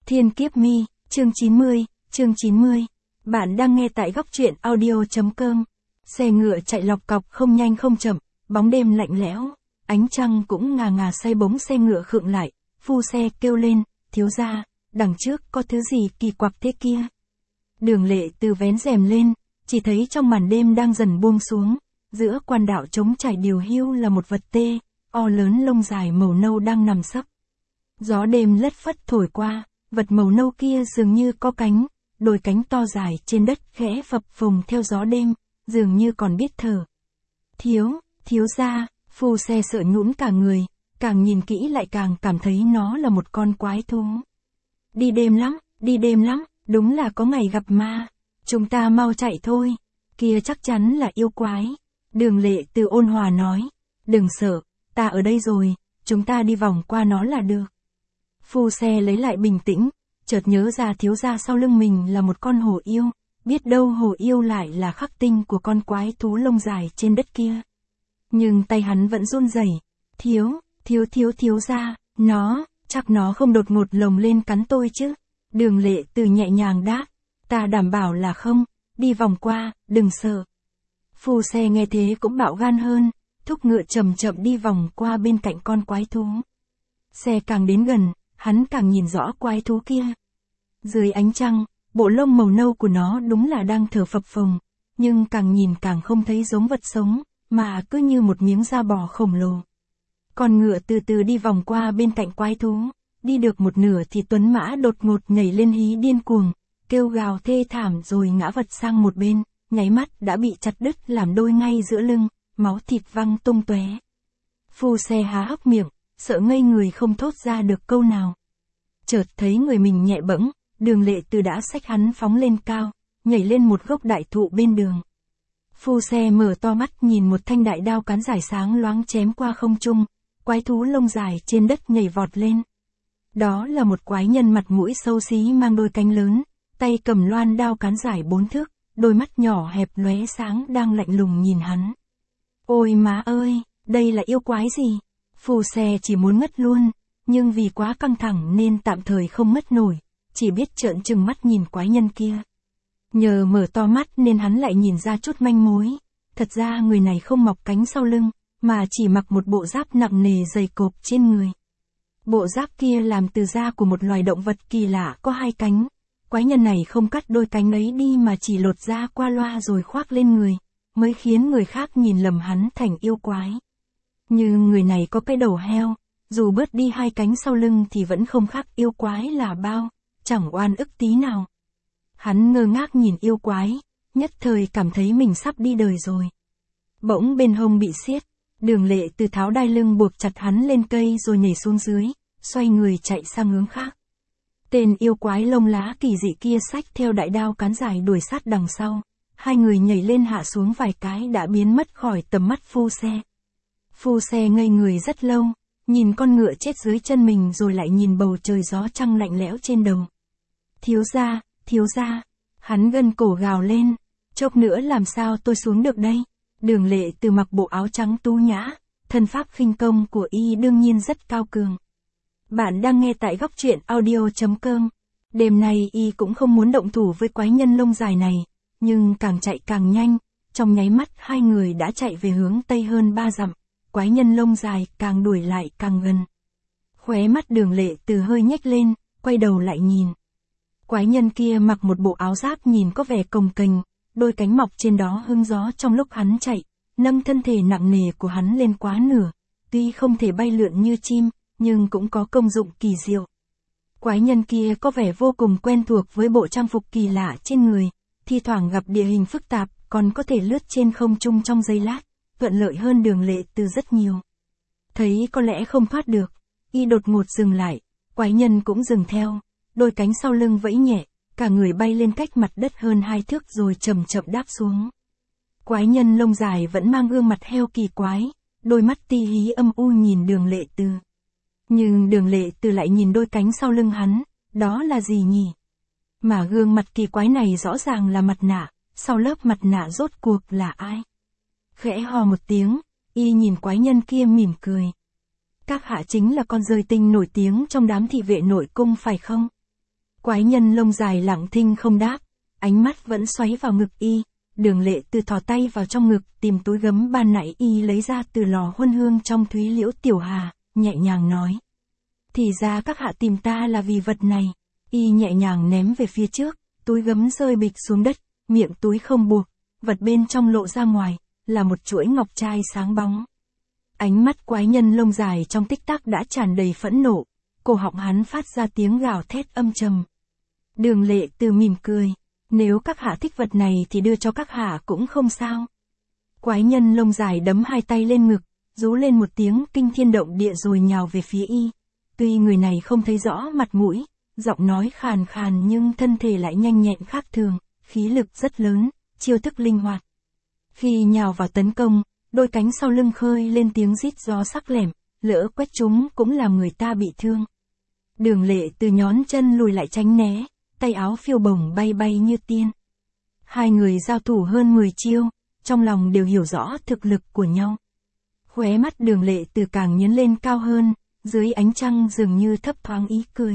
Thiên Kiếp Mi, chương 90. Bạn đang nghe tại góc truyện audio.com. Xe ngựa chạy lọc cọc không nhanh không chậm, bóng đêm lạnh lẽo, ánh trăng cũng ngà ngà say bóng xe ngựa khựng lại, phu xe kêu lên, thiếu gia, đằng trước có thứ gì kỳ quặc thế kia. Đường Lệ Từ vén rèm lên, chỉ thấy trong màn đêm đang dần buông xuống, giữa quan đạo trống trải điều hiu là một vật tê, o lớn lông dài màu nâu đang nằm sấp. Gió đêm lất phất thổi qua, vật màu nâu kia dường như có cánh, đôi cánh to dài trên đất khẽ phập phồng theo gió đêm, dường như còn biết thở. Thiếu gia, phu xe sợ nhũn cả người, càng nhìn kỹ lại càng cảm thấy nó là một con quái thú. Đi đêm lắm, đúng là có ngày gặp ma, chúng ta mau chạy thôi, kia chắc chắn là yêu quái. Đường Lệ Từ ôn hòa nói, đừng sợ, ta ở đây rồi, chúng ta đi vòng qua nó là được. Phu xe lấy lại bình tĩnh, chợt nhớ ra thiếu gia sau lưng mình là một con hổ yêu, biết đâu hổ yêu lại là khắc tinh của con quái thú lông dài trên đất kia. Nhưng tay hắn vẫn run rẩy. Thiếu gia, chắc nó không đột ngột lồng lên cắn tôi chứ? Đường Lệ Từ nhẹ nhàng đáp, ta đảm bảo là không, đi vòng qua, đừng sợ. Phu xe nghe thế cũng bạo gan hơn, thúc ngựa chậm chậm đi vòng qua bên cạnh con quái thú. Xe càng đến gần, hắn càng nhìn rõ quái thú kia. Dưới ánh trăng, bộ lông màu nâu của nó đúng là đang thở phập phồng, nhưng càng nhìn càng không thấy giống vật sống, mà cứ như một miếng da bò khổng lồ. Con ngựa từ từ đi vòng qua bên cạnh quái thú, đi được một nửa thì tuấn mã đột ngột nhảy lên hí điên cuồng, kêu gào thê thảm rồi ngã vật sang một bên, nháy mắt đã bị chặt đứt làm đôi ngay giữa lưng, máu thịt văng tung tóe. Phu xe há hốc miệng, sợ ngây người không thốt ra được câu nào. Chợt thấy người mình nhẹ bẫng, Đường Lệ Từ đã xách hắn phóng lên cao, nhảy lên một gốc đại thụ bên đường. Phu xe mở to mắt nhìn một thanh đại đao cán dài sáng loáng chém qua không trung, quái thú lông dài trên đất nhảy vọt lên. Đó là một quái nhân mặt mũi xấu xí mang đôi cánh lớn, tay cầm loan đao cán dài 4 thước, đôi mắt nhỏ hẹp lóe sáng đang lạnh lùng nhìn hắn. Ôi má ơi, đây là yêu quái gì? Phu xe chỉ muốn ngất luôn, nhưng vì quá căng thẳng nên tạm thời không mất nổi, chỉ biết trợn trừng mắt nhìn quái nhân kia. Nhờ mở to mắt nên hắn lại nhìn ra chút manh mối, thật ra người này không mọc cánh sau lưng, mà chỉ mặc một bộ giáp nặng nề dày cộp trên người. Bộ giáp kia làm từ da của một loài động vật kỳ lạ có 2 cánh, quái nhân này không cắt đôi cánh ấy đi mà chỉ lột da qua loa rồi khoác lên người, mới khiến người khác nhìn lầm hắn thành yêu quái. Nhưng người này có cái đầu heo, dù bớt đi 2 cánh sau lưng thì vẫn không khác yêu quái là bao, chẳng oan ức tí nào. Hắn ngơ ngác nhìn yêu quái, nhất thời cảm thấy mình sắp đi đời rồi. Bỗng bên hông bị siết, Đường Lệ Từ tháo đai lưng buộc chặt hắn lên cây rồi nhảy xuống dưới, xoay người chạy sang hướng khác. Tên yêu quái lông lá kỳ dị kia xách theo đại đao cán dài đuổi sát đằng sau, hai người nhảy lên hạ xuống vài cái đã biến mất khỏi tầm mắt phu xe. Phu xe ngây người rất lâu, nhìn con ngựa chết dưới chân mình rồi lại nhìn bầu trời gió trăng lạnh lẽo trên đầu. Thiếu gia, hắn gân cổ gào lên, chốc nữa làm sao tôi xuống được đây? Đường Lệ Từ mặc bộ áo trắng tú nhã, thân pháp khinh công của y đương nhiên rất cao cường. Bạn đang nghe tại góc truyện audio.com. Đêm nay y cũng không muốn động thủ với quái nhân lông dài này, nhưng càng chạy càng nhanh, trong nháy mắt hai người đã chạy về hướng tây hơn 3 dặm, quái nhân lông dài càng đuổi lại càng gần. Khóe mắt Đường Lệ Từ hơi nhếch lên, quay đầu lại nhìn. Quái nhân kia mặc một bộ áo giáp nhìn có vẻ cồng kềnh, đôi cánh mọc trên đó hứng gió trong lúc hắn chạy, nâng thân thể nặng nề của hắn lên quá nửa, tuy không thể bay lượn như chim, nhưng cũng có công dụng kỳ diệu. Quái nhân kia có vẻ vô cùng quen thuộc với bộ trang phục kỳ lạ trên người, thi thoảng gặp địa hình phức tạp, còn có thể lướt trên không trung trong giây lát, thuận lợi hơn Đường Lệ Từ rất nhiều. Thấy có lẽ không thoát được, y đột ngột dừng lại, quái nhân cũng dừng theo, đôi cánh sau lưng vẫy nhẹ, cả người bay lên cách mặt đất hơn 2 thước rồi chậm chậm đáp xuống. Quái nhân lông dài vẫn mang gương mặt heo kỳ quái, đôi mắt ti hí âm u nhìn Đường Lệ Từ. Nhưng Đường Lệ Từ lại nhìn đôi cánh sau lưng hắn, đó là gì nhỉ? Mà gương mặt kỳ quái này rõ ràng là mặt nạ, sau lớp mặt nạ rốt cuộc là ai? Khẽ hò một tiếng, y nhìn quái nhân kia mỉm cười. Các hạ chính là con rơi tinh nổi tiếng trong đám thị vệ nội cung phải không? Quái nhân lông dài lặng thinh không đáp, ánh mắt vẫn xoáy vào ngực y. Đường Lệ Từ thò tay vào trong ngực tìm túi gấm ban nãy y lấy ra từ lò huân hương trong Thúy Liễu Tiểu Hà, nhẹ nhàng nói. Thì ra các hạ tìm ta là vì vật này. Y nhẹ nhàng ném về phía trước, túi gấm rơi bịch xuống đất, miệng túi không buộc, vật bên trong lộ ra ngoài, là một chuỗi ngọc trai sáng bóng. Ánh mắt quái nhân lông dài trong tích tắc đã tràn đầy phẫn nộ, cổ họng hắn phát ra tiếng gào thét âm trầm. Đường Lệ Từ mỉm cười, nếu các hạ thích vật này thì đưa cho các hạ cũng không sao. Quái nhân lông dài đấm hai tay lên ngực, rú lên một tiếng kinh thiên động địa rồi nhào về phía y. Tuy người này không thấy rõ mặt mũi, giọng nói khàn khàn nhưng thân thể lại nhanh nhẹn khác thường, khí lực rất lớn, chiêu thức linh hoạt. Khi nhào vào tấn công, đôi cánh sau lưng khơi lên tiếng rít gió sắc lẻm, lỡ quét chúng cũng làm người ta bị thương. Đường Lệ Từ nhón chân lùi lại tránh né, tay áo phiêu bồng bay bay như tiên. Hai người giao thủ hơn 10 chiêu, trong lòng đều hiểu rõ thực lực của nhau. Khóe mắt Đường Lệ Từ càng nhướng lên cao hơn, dưới ánh trăng dường như thấp thoáng ý cười.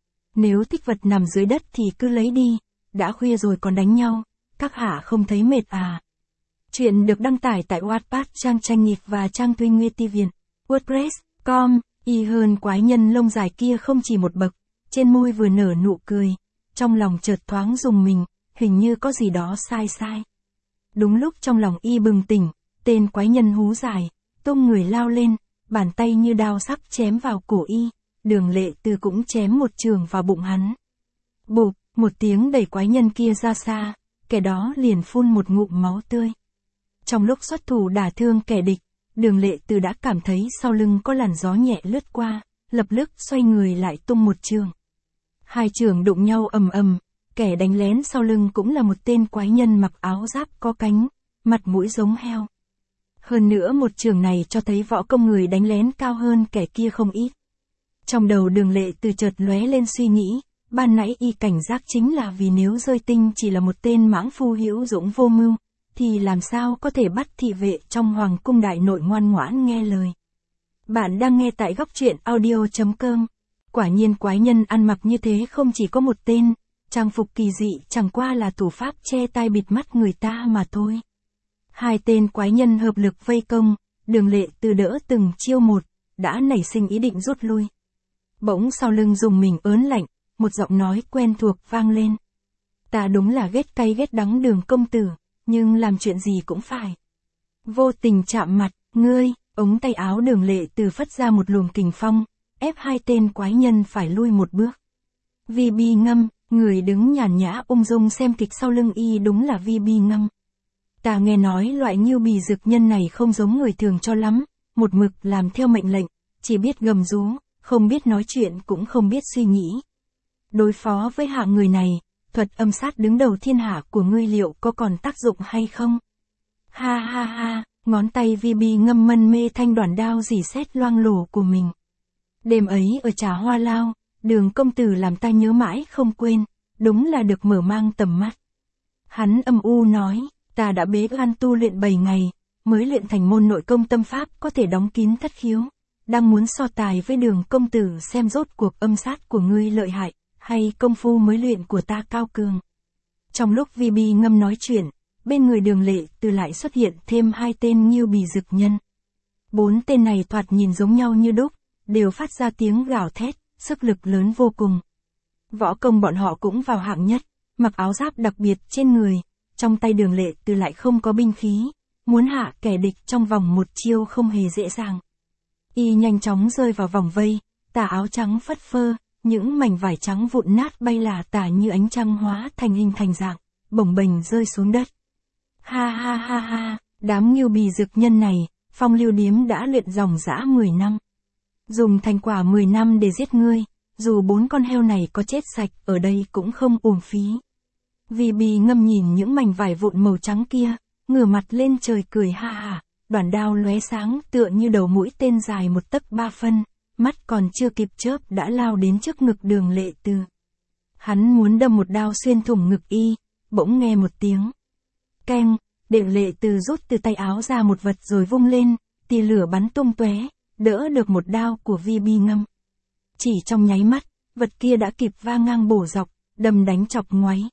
Nếu thích vật nằm dưới đất thì cứ lấy đi, đã khuya rồi còn đánh nhau, các hạ không thấy mệt à. Chuyện được đăng tải tại Wattpad trang tranh nghịch và trang Thuy Nguy Viên, WordPress.com. Y hơn quái nhân lông dài kia không chỉ một bậc, trên môi vừa nở nụ cười, trong lòng chợt thoáng rùng mình, hình như có gì đó sai sai. Đúng lúc trong lòng y bừng tỉnh, tên quái nhân hú dài, tung người lao lên, bàn tay như đao sắc chém vào cổ y, Đường Lệ Từ cũng chém một chưởng vào bụng hắn. Bụp, một tiếng đẩy quái nhân kia ra xa, kẻ đó liền phun một ngụm máu tươi. Trong lúc xuất thủ đả thương kẻ địch, Đường Lệ Từ đã cảm thấy sau lưng có làn gió nhẹ lướt qua, lập tức xoay người lại tung một chưởng. Hai chưởng đụng nhau ầm ầm, kẻ đánh lén sau lưng cũng là một tên quái nhân mặc áo giáp có cánh, mặt mũi giống heo. Hơn nữa một chưởng này cho thấy võ công người đánh lén cao hơn kẻ kia không ít. Trong đầu Đường Lệ Từ chợt lóe lên suy nghĩ, ban nãy y cảnh giác chính là vì nếu Rơi Tinh chỉ là một tên mãng phu hữu dũng vô mưu, thì làm sao có thể bắt thị vệ trong hoàng cung đại nội ngoan ngoãn nghe lời. Bạn đang nghe tại góc truyện audio.com. Quả nhiên quái nhân ăn mặc như thế không chỉ có một tên, trang phục kỳ dị chẳng qua là thủ pháp che tai bịt mắt người ta mà thôi. Hai tên quái nhân hợp lực vây công, Đường Lệ Từ đỡ từng chiêu một, đã nảy sinh ý định rút lui. Bỗng sau lưng dùng mình ớn lạnh, một giọng nói quen thuộc vang lên. Ta đúng là ghét cay ghét đắng Đường công tử, nhưng làm chuyện gì cũng phải. Vô tình chạm mặt, ngươi, ống tay áo Đường Lệ Từ phất ra một luồng kình phong, ép hai tên quái nhân phải lui một bước. Vi Bi Ngâm, người đứng nhàn nhã ung dung xem kịch sau lưng y đúng là Vi Bi Ngâm. Ta nghe nói loại Ngưu Bì Dực nhân này không giống người thường cho lắm, một mực làm theo mệnh lệnh, chỉ biết gầm rú, không biết nói chuyện cũng không biết suy nghĩ. Đối phó với hạng người này, thuật âm sát đứng đầu thiên hạ của ngươi liệu có còn tác dụng hay không? Ha ha ha, ngón tay Vi Bi Ngâm mân mê thanh đoản đao rỉ sét loang lổ của mình. Đêm ấy ở Trà Hoa Lao, Đường công tử làm ta nhớ mãi không quên, đúng là được mở mang tầm mắt. Hắn âm u nói, ta đã bế quan tu luyện 7 ngày, mới luyện thành môn nội công tâm pháp có thể đóng kín thất khiếu, đang muốn so tài với Đường công tử xem rốt cuộc âm sát của ngươi lợi hại, hay công phu mới luyện của ta cao cường. Trong lúc Vi Bi Ngâm nói chuyện, bên người Đường Lệ Từ lại xuất hiện thêm hai tên Ngưu Bì Dực nhân. 4 tên này thoạt nhìn giống nhau như đúc, đều phát ra tiếng gào thét, sức lực lớn vô cùng. Võ công bọn họ cũng vào hạng nhất, mặc áo giáp đặc biệt trên người, trong tay Đường Lệ Từ lại không có binh khí, muốn hạ kẻ địch trong vòng một chiêu không hề dễ dàng. Y nhanh chóng rơi vào vòng vây, tà áo trắng phất phơ, những mảnh vải trắng vụn nát bay lả tả như ánh trăng hóa thành hình thành dạng, bồng bềnh rơi xuống đất. Ha ha ha ha, đám Ngưu Bì Dực nhân này, Phong Lưu Điếm đã luyện dòng dã 10 năm. Dùng thành quả 10 năm để giết ngươi, dù 4 con heo này có chết sạch ở đây cũng không uổng phí. Vi Bi Ngâm nhìn những mảnh vải vụn màu trắng kia, ngửa mặt lên trời cười ha ha, đoản đao lóe sáng tựa như đầu mũi tên dài 1 tấc 3 phân, mắt còn chưa kịp chớp đã lao đến trước ngực Đường Lệ Từ. Hắn muốn đâm một đao xuyên thủng ngực y, bỗng nghe một tiếng keng, Đường Lệ Từ rút từ tay áo ra một vật rồi vung lên, tia lửa bắn tung tóe, đỡ được một đao của Vi Bi Ngâm. Chỉ trong nháy mắt, vật kia đã kịp va ngang bổ dọc, đâm đánh chọc ngoáy.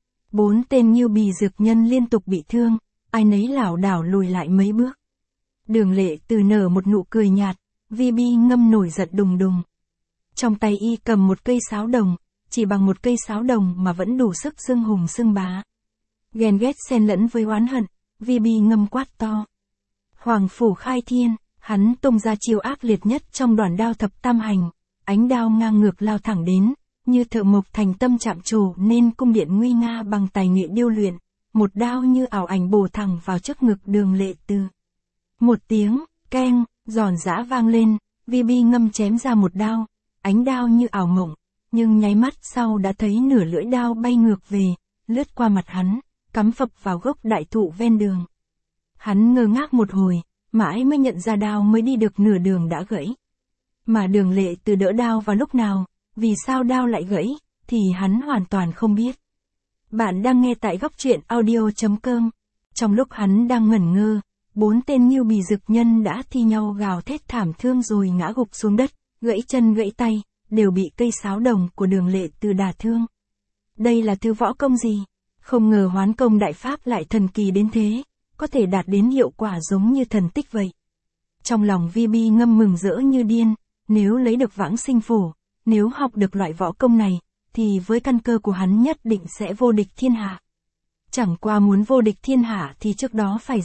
4 tên Nghiêu Bì dược nhân liên tục bị thương, ai nấy lảo đảo lùi lại mấy bước. Đường Lệ Từ nở một nụ cười nhạt, VB Ngâm nổi giận đùng đùng. Trong tay y cầm một cây sáo đồng, chỉ bằng một cây sáo đồng mà vẫn đủ sức xưng hùng xưng bá. Ghen ghét xen lẫn với oán hận, VB Ngâm quát to. Hoàng phủ khai thiên, hắn tung ra chiêu ác liệt nhất trong đoàn đao thập tam hành, ánh đao ngang ngược lao thẳng đến, như thợ mộc thành tâm chạm trổ nên cung điện nguy nga bằng tài nghệ điêu luyện, một đao như ảo ảnh bổ thẳng vào trước ngực Đường Lệ Từ. Một tiếng, keng, giòn giã vang lên, VB Ngâm chém ra một đao, ánh đao như ảo mộng, nhưng nháy mắt sau đã thấy nửa lưỡi đao bay ngược về, lướt qua mặt hắn, cắm phập vào gốc đại thụ ven đường. Hắn ngơ ngác một hồi, mãi mới nhận ra đao mới đi được nửa đường đã gãy. Mà Đường Lệ Từ đỡ đao vào lúc nào, vì sao đao lại gãy, thì hắn hoàn toàn không biết. Bạn đang nghe tại góc truyện audio.com. Trong lúc hắn đang ngẩn ngơ, 4 tên Nghiêu Bì dực nhân đã thi nhau gào thét thảm thương rồi ngã gục xuống đất, gãy chân gãy tay, đều bị cây sáo đồng của Đường Lệ Từ đả thương. Đây là thứ võ công gì? Không ngờ Hoán công đại pháp lại thần kỳ đến thế, có thể đạt đến hiệu quả giống như thần tích vậy. Trong lòng VB Ngâm mừng rỡ như điên, nếu lấy được Vãng Sinh Phổ, nếu học được loại võ công này, thì với căn cơ của hắn nhất định sẽ vô địch thiên hạ. Chẳng qua muốn vô địch thiên hạ thì trước đó phải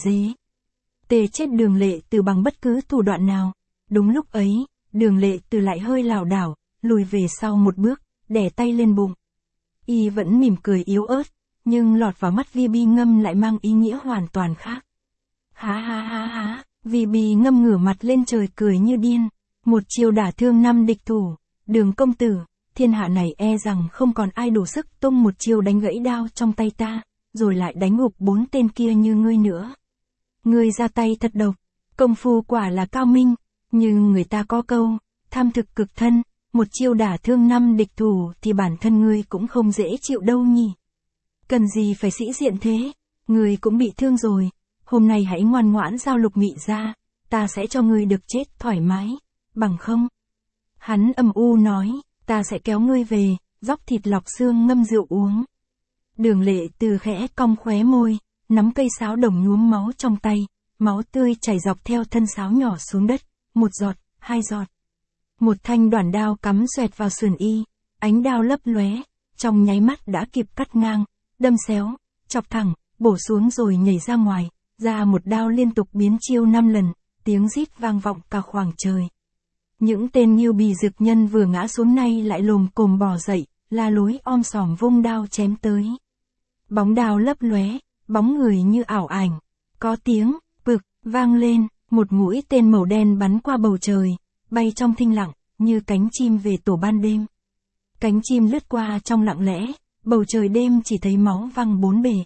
tê chết Đường Lệ Từ bằng bất cứ thủ đoạn nào. Đúng lúc ấy, Đường Lệ Từ lại hơi lảo đảo, lùi về sau một bước, đè tay lên bụng. Y vẫn mỉm cười yếu ớt, nhưng lọt vào mắt VB Ngâm lại mang ý nghĩa hoàn toàn khác. Há há há há, VB Ngâm ngửa mặt lên trời cười như điên, một chiêu đả thương 5 địch thủ, Đường công tử, thiên hạ này e rằng không còn ai đủ sức tung một chiêu đánh gãy đao trong tay ta, rồi lại đánh gục 4 tên kia như ngươi nữa. Ngươi ra tay thật độc, công phu quả là cao minh, nhưng người ta có câu, tham thực cực thân, một chiêu đả thương 5 địch thủ thì bản thân ngươi cũng không dễ chịu đâu nhỉ. Cần gì phải sĩ diện thế, ngươi cũng bị thương rồi, hôm nay hãy ngoan ngoãn giao Lục Mị ra, ta sẽ cho ngươi được chết thoải mái, bằng không. Hắn âm u nói, ta sẽ kéo ngươi về, dóc thịt lọc xương ngâm rượu uống. Đường Lệ Từ khẽ cong khóe môi, nắm cây sáo đồng nhuốm máu trong tay, máu tươi chảy dọc theo thân sáo nhỏ xuống đất, 1 giọt, 2 giọt. Một thanh đoản đao cắm xoẹt vào sườn y, ánh đao lấp lóe, trong nháy mắt đã kịp cắt ngang, đâm xéo, chọc thẳng, bổ xuống rồi nhảy ra ngoài, ra một đao liên tục biến chiêu 5 lần, tiếng rít vang vọng cả khoảng trời. Những tên Nghiêu Bì dực nhân vừa ngã xuống nay lại lồm cồm bò dậy, la lối om sòm vung đao chém tới. Bóng đao lấp lóe, bóng người như ảo ảnh. Có tiếng, bực, vang lên, một mũi tên màu đen bắn qua bầu trời, bay trong thinh lặng, như cánh chim về tổ ban đêm. Cánh chim lướt qua trong lặng lẽ, bầu trời đêm chỉ thấy máu văng 4 bề.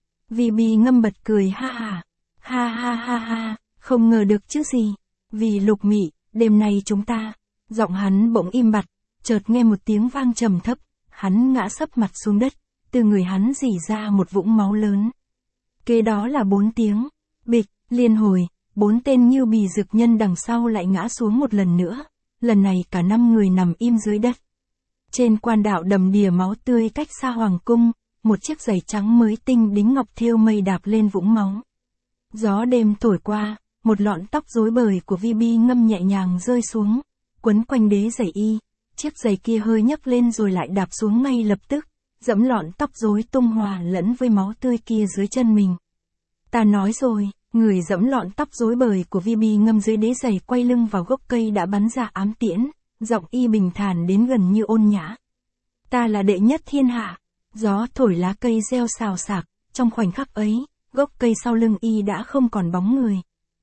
VB Ngâm bật cười ha ha, ha ha ha ha, không ngờ được chứ gì, vì Lục Mị, đêm nay chúng ta. Giọng hắn bỗng im bặt, chợt nghe một tiếng vang trầm thấp, hắn ngã sấp mặt xuống đất, từ người hắn rỉ ra một vũng máu lớn. Kế đó là 4 tiếng, bịch, liên hồi, 4 tên Nghiêu Bì dực nhân đằng sau lại ngã xuống một lần nữa, lần này cả 5 người nằm im dưới đất. Trên quan đạo đầm đìa máu tươi cách xa hoàng cung, một chiếc giày trắng mới tinh đính ngọc thêu mây đạp lên vũng máu. Gió đêm thổi qua, một lọn tóc rối bời của VB Ngâm nhẹ nhàng rơi xuống, quấn quanh đế giày y, chiếc giày kia hơi nhấc lên rồi lại đạp xuống ngay lập tức, dẫm lọn tóc rối tung hòa lẫn với máu tươi kia dưới chân mình. Ta nói rồi, người dẫm lọn tóc rối bời của VB Ngâm dưới đế giày quay lưng vào gốc cây đã bắn ra ám tiễn, giọng y bình thản đến gần như ôn nhã. Ta là đệ nhất thiên hạ. Gió thổi lá cây reo xào xạc, trong khoảnh khắc ấy, gốc cây sau lưng y đã không còn bóng người.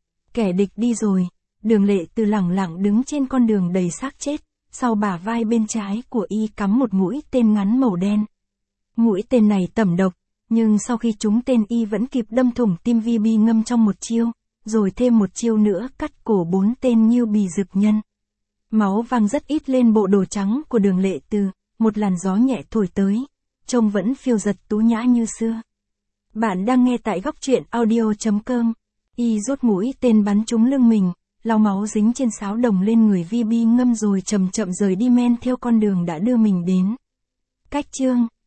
Kẻ địch đi rồi, Đường Lệ Từ lẳng lặng đứng trên con đường đầy xác chết, sau bả vai bên trái của y cắm một mũi tên ngắn màu đen. Mũi tên này tẩm độc, nhưng sau khi trúng tên y vẫn kịp đâm thủng tim VB Ngâm trong một chiêu, rồi thêm một chiêu nữa cắt cổ 4 tên Nghiêu Bì dực nhân. Máu văng rất ít lên bộ đồ trắng của Đường Lệ Từ, một làn gió nhẹ thổi tới, trông vẫn phiêu dật tú nhã như xưa. Bạn đang nghe tại góc truyện audio.com. Y rút mũi tên bắn trúng lưng mình, lau máu dính trên sáo đồng lên người VB Ngâm rồi chậm chậm rời đi men theo con đường đã đưa mình đến. Cách chương